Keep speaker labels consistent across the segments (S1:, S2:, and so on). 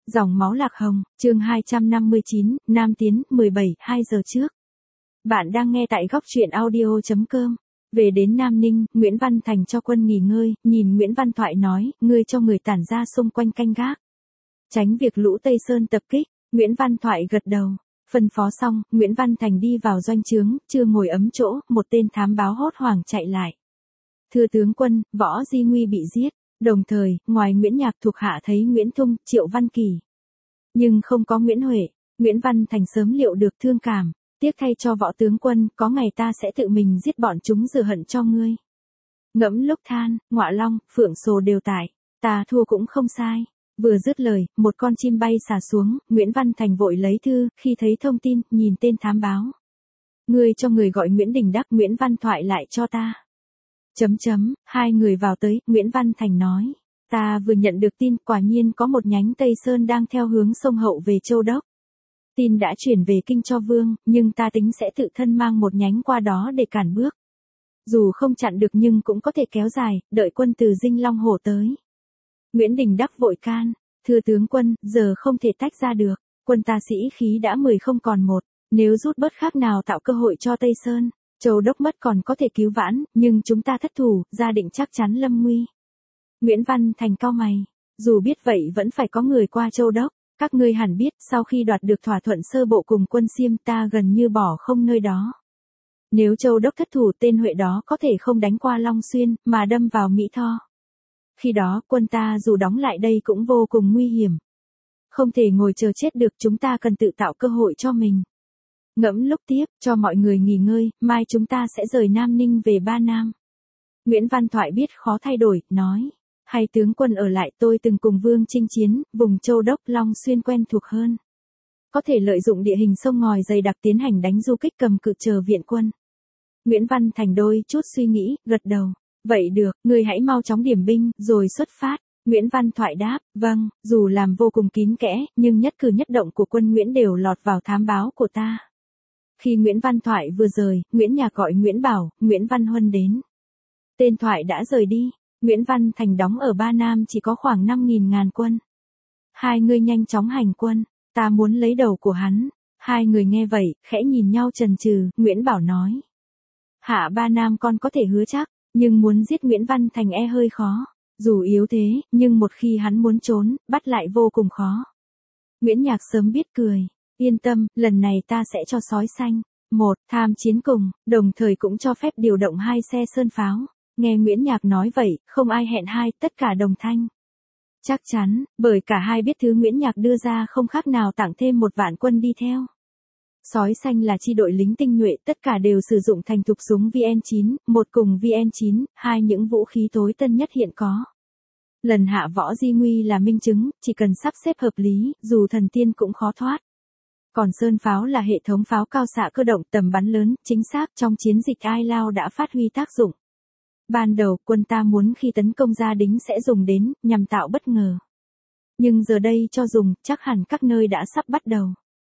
S1: Dòng máu lạc hồng, chương 259, Nam Tiến, 2 giờ trước. Bạn đang nghe tại góc truyện audio.com. Về đến Nam Ninh, Nguyễn Văn Thành cho quân nghỉ ngơi, nhìn Nguyễn Văn Thoại nói, ngươi cho người tản ra xung quanh canh gác. Tránh việc lũ Tây Sơn tập kích, Nguyễn Văn Thoại gật đầu. Phân phó xong, Nguyễn Văn Thành đi vào doanh trướng, chưa ngồi ấm chỗ, một tên thám báo hốt hoảng chạy lại. Thưa tướng quân, Võ Di Nguy bị giết. Đồng thời, ngoài Nguyễn Nhạc thuộc hạ thấy Nguyễn Thung, Triệu Văn Kỳ. Nhưng không có Nguyễn Huệ, Nguyễn Văn Thành sớm liệu được thương cảm. Tiếc thay cho Võ tướng quân, có ngày ta sẽ tự mình giết bọn chúng rửa hận cho ngươi. Ngẫm lúc than, Ngọa Long, Phượng Sồ đều tại, ta thua cũng không sai. Vừa dứt lời, một con chim bay xà xuống, Nguyễn Văn Thành vội lấy thư, khi thấy thông tin, nhìn tên thám báo. Ngươi cho người gọi Nguyễn Đình Đắc, Nguyễn Văn Thoại lại cho ta. Hai người vào tới, Nguyễn Văn Thành nói. Ta vừa nhận được tin, quả nhiên có một nhánh Tây Sơn đang theo hướng sông Hậu về Châu Đốc. Tin đã chuyển về kinh cho Vương, nhưng ta tính sẽ tự thân mang một nhánh qua đó để cản bước. Dù không chặn được nhưng cũng có thể kéo dài, đợi quân từ Dinh Long Hổ tới. Nguyễn Đình Đắc vội can, thưa tướng quân, giờ không thể tách ra được, quân ta sĩ khí đã 10 không còn 1, nếu rút bớt khác nào tạo cơ hội cho Tây Sơn. Châu Đốc mất còn có thể cứu vãn, nhưng chúng ta thất thủ, gia định chắc chắn lâm nguy. Nguyễn Văn Thành cau mày, dù biết vậy vẫn phải có người qua Châu Đốc, các ngươi hẳn biết, sau khi đoạt được thỏa thuận sơ bộ cùng quân Xiêm ta gần như bỏ không nơi đó. Nếu Châu Đốc thất thủ tên Huệ đó có thể không đánh qua Long Xuyên, mà đâm vào Mỹ Tho. Khi đó, quân ta dù đóng lại đây cũng vô cùng nguy hiểm. Không thể ngồi chờ chết được, chúng ta cần tự tạo cơ hội cho mình. Ngẫm lúc tiếp, cho mọi người nghỉ ngơi, mai chúng ta sẽ rời Nam Ninh về Ba Nam. Nguyễn Văn Thoại biết khó thay đổi, nói. Hay tướng quân ở lại, tôi từng cùng Vương chinh chiến, vùng Châu Đốc Long Xuyên quen thuộc hơn. Có thể lợi dụng địa hình sông ngòi dày đặc tiến hành đánh du kích cầm cự chờ viện quân. Nguyễn Văn Thành đôi chút suy nghĩ, gật đầu. Vậy được, người hãy mau chóng điểm binh, rồi xuất phát. Nguyễn Văn Thoại đáp, vâng, dù làm vô cùng kín kẽ, nhưng nhất cử nhất động của quân Nguyễn đều lọt vào thám báo của ta. Khi Nguyễn Văn Thoại vừa rời, Nguyễn Nhạc gọi Nguyễn Bảo, Nguyễn Văn Huân đến. Tên Thoại đã rời đi, Nguyễn Văn Thành đóng ở Ba Nam chỉ có khoảng 5.000 ngàn quân. Hai người nhanh chóng hành quân, ta muốn lấy đầu của hắn. Hai người nghe vậy, khẽ nhìn nhau chần chừ, Nguyễn Bảo nói. Hạ Ba Nam con có thể hứa chắc, nhưng muốn giết Nguyễn Văn Thành hơi khó. Dù yếu thế, nhưng một khi hắn muốn trốn, bắt lại vô cùng khó. Nguyễn Nhạc sớm biết cười. Yên tâm, lần này ta sẽ cho sói xanh. Tham chiến cùng, đồng thời cũng cho phép điều động 2 xe sơn pháo. Nghe Nguyễn Nhạc nói vậy, không ai hẹn hai, tất cả đồng thanh. Chắc chắn, bởi cả hai biết thứ Nguyễn Nhạc đưa ra không khác nào tặng thêm 1 vạn quân đi theo. Sói xanh là chi đội lính tinh nhuệ, tất cả đều sử dụng thành thục súng VN9, 1 cùng VN9, 2 những vũ khí tối tân nhất hiện có. Lần hạ Võ Di Nguy là minh chứng, chỉ cần sắp xếp hợp lý, dù thần tiên cũng khó thoát. Còn sơn pháo là hệ thống pháo cao xạ cơ động tầm bắn lớn, chính xác trong chiến dịch Ai Lao đã phát huy tác dụng. Ban đầu, quân ta muốn khi tấn công Gia Đính sẽ dùng đến, nhằm tạo bất ngờ. Nhưng giờ đây cho dùng, chắc hẳn các nơi đã sắp bắt đầu.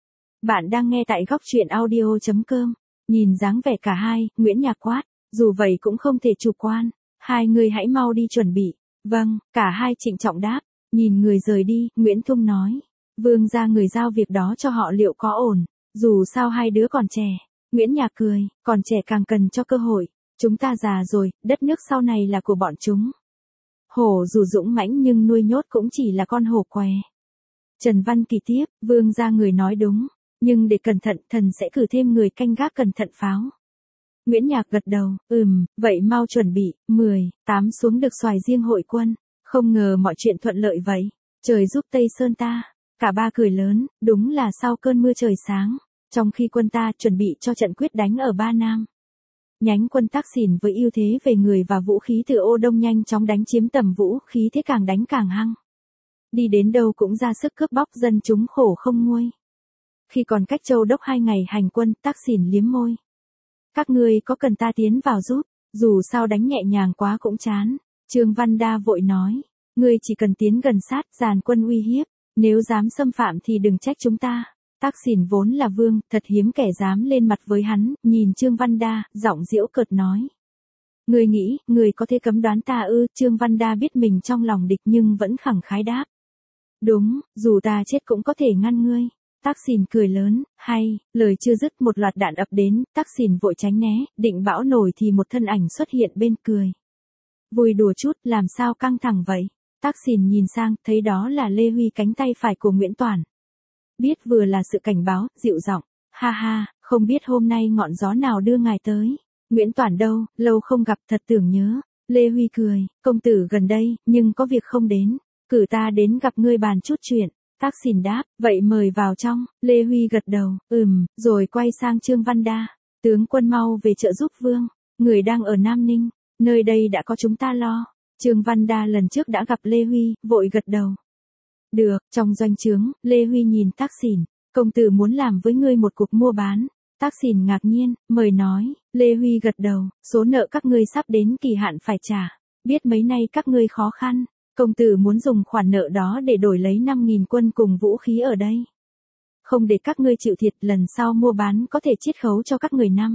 S1: Bạn đang nghe tại góc truyện audio.com. Nhìn dáng vẻ cả hai, Nguyễn Nhạc quát, dù vậy cũng không thể chủ quan. Hai người hãy mau đi chuẩn bị. Vâng, cả hai trịnh trọng đáp. Nhìn người rời đi, Nguyễn Thung nói. Vương ra người giao việc đó cho họ liệu có ổn, dù sao hai đứa còn trẻ. Nguyễn Nhạc cười, còn trẻ càng cần cho cơ hội. Chúng ta già rồi, đất nước sau này là của bọn chúng. Hổ dù dũng mãnh nhưng nuôi nhốt cũng chỉ là con hổ què. Trần Văn Kỳ tiếp, Vương ra người nói đúng, nhưng để cẩn thận thần sẽ cử thêm người canh gác cẩn thận pháo. Nguyễn Nhạc gật đầu, vậy mau chuẩn bị, 8 xuống được xoài riêng hội quân. Không ngờ mọi chuyện thuận lợi vậy, trời giúp Tây Sơn ta. Cả ba cười lớn, đúng là sau cơn mưa trời sáng. Trong khi quân ta chuẩn bị cho trận quyết đánh ở Ba Nam. Nhánh quân Tác Xỉn với ưu thế về người và vũ khí từ Ô Đông nhanh chóng đánh chiếm tầm vũ khí, thế càng đánh càng hăng. Đi đến đâu cũng ra sức cướp bóc, dân chúng khổ không nguôi. Khi còn cách Châu Đốc 2 ngày hành quân, Tác Xỉn liếm môi. Các ngươi có cần ta tiến vào giúp, dù sao đánh nhẹ nhàng quá cũng chán. Trương Văn Đa vội nói, ngươi chỉ cần tiến gần sát, dàn quân uy hiếp, nếu dám xâm phạm thì đừng trách chúng ta. Tác Xỉn vốn là vương, thật hiếm kẻ dám lên mặt với hắn, nhìn Trương Văn Đa, giọng giễu cợt nói. Ngươi nghĩ, ngươi có thể cấm đoán ta ư? Trương Văn Đa biết mình trong lòng địch nhưng vẫn khẳng khái đáp. Đúng, dù ta chết cũng có thể ngăn ngươi. Taksin cười lớn, hay, lời chưa dứt một loạt đạn ập đến, Taksin vội tránh né, định bão nổi thì một thân ảnh xuất hiện bên cười. Vui đùa chút, làm sao căng thẳng vậy? Taksin nhìn sang, thấy đó là Lê Huy cánh tay phải của Nguyễn Toản. Biết vừa là sự cảnh báo, dịu giọng, ha ha, không biết hôm nay ngọn gió nào đưa ngài tới. Nguyễn Toản đâu, lâu không gặp thật tưởng nhớ. Lê Huy cười, công tử gần đây, nhưng có việc không đến. Cử ta đến gặp ngươi bàn chút chuyện. Taksin đáp, vậy mời vào trong. Lê Huy gật đầu, rồi quay sang Trương Văn Đa. Tướng quân mau về trợ giúp vương. Người đang ở Nam Ninh, nơi đây đã có chúng ta lo. Trương Văn Đa lần trước đã gặp Lê Huy, vội gật đầu. Được, trong doanh trướng, Lê Huy nhìn Taksin, công tử muốn làm với ngươi một cuộc mua bán. Taksin ngạc nhiên, mời nói, Lê Huy gật đầu, số nợ các ngươi sắp đến kỳ hạn phải trả. Biết mấy nay các ngươi khó khăn, công tử muốn dùng khoản nợ đó để đổi lấy 5.000 quân cùng vũ khí ở đây. Không để các ngươi chịu thiệt, lần sau mua bán có thể chiết khấu cho các người năm.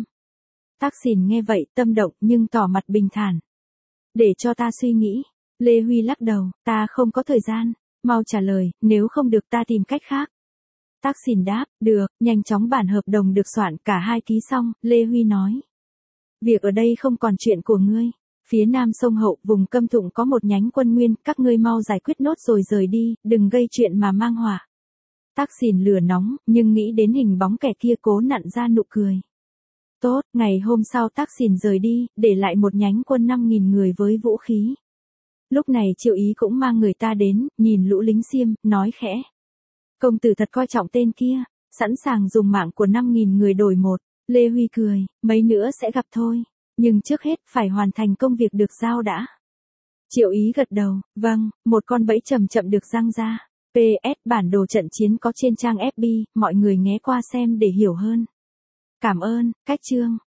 S1: Taksin nghe vậy tâm động nhưng tỏ mặt bình thản. Để cho ta suy nghĩ. Lê Huy lắc đầu, ta không có thời gian, mau trả lời, nếu không được ta tìm cách khác. Taksin đáp, được, nhanh chóng bản hợp đồng được soạn, cả hai ký xong, Lê Huy nói. Việc ở đây không còn chuyện của ngươi. Phía nam sông Hậu, vùng Câm Thụng có một nhánh quân nguyên, các ngươi mau giải quyết nốt rồi rời đi, đừng gây chuyện mà mang họa. Taksin lửa nóng, nhưng nghĩ đến hình bóng kẻ kia cố nặn ra nụ cười. Tốt, ngày hôm sau Taksin rời đi, để lại một nhánh quân 5.000 người với vũ khí. Lúc này Triệu Ý cũng mang người ta đến, nhìn lũ lính xiêm, nói khẽ. Công tử thật coi trọng tên kia, sẵn sàng dùng mạng của 5.000 người đổi một. Lê Huy cười, mấy nữa sẽ gặp thôi, nhưng trước hết phải hoàn thành công việc được giao đã. Triệu Ý gật đầu, vâng, một con bẫy chậm chậm được giăng ra. PS, bản đồ trận chiến có trên trang FB, mọi người nghé qua xem để hiểu hơn. Cảm ơn, cách chương.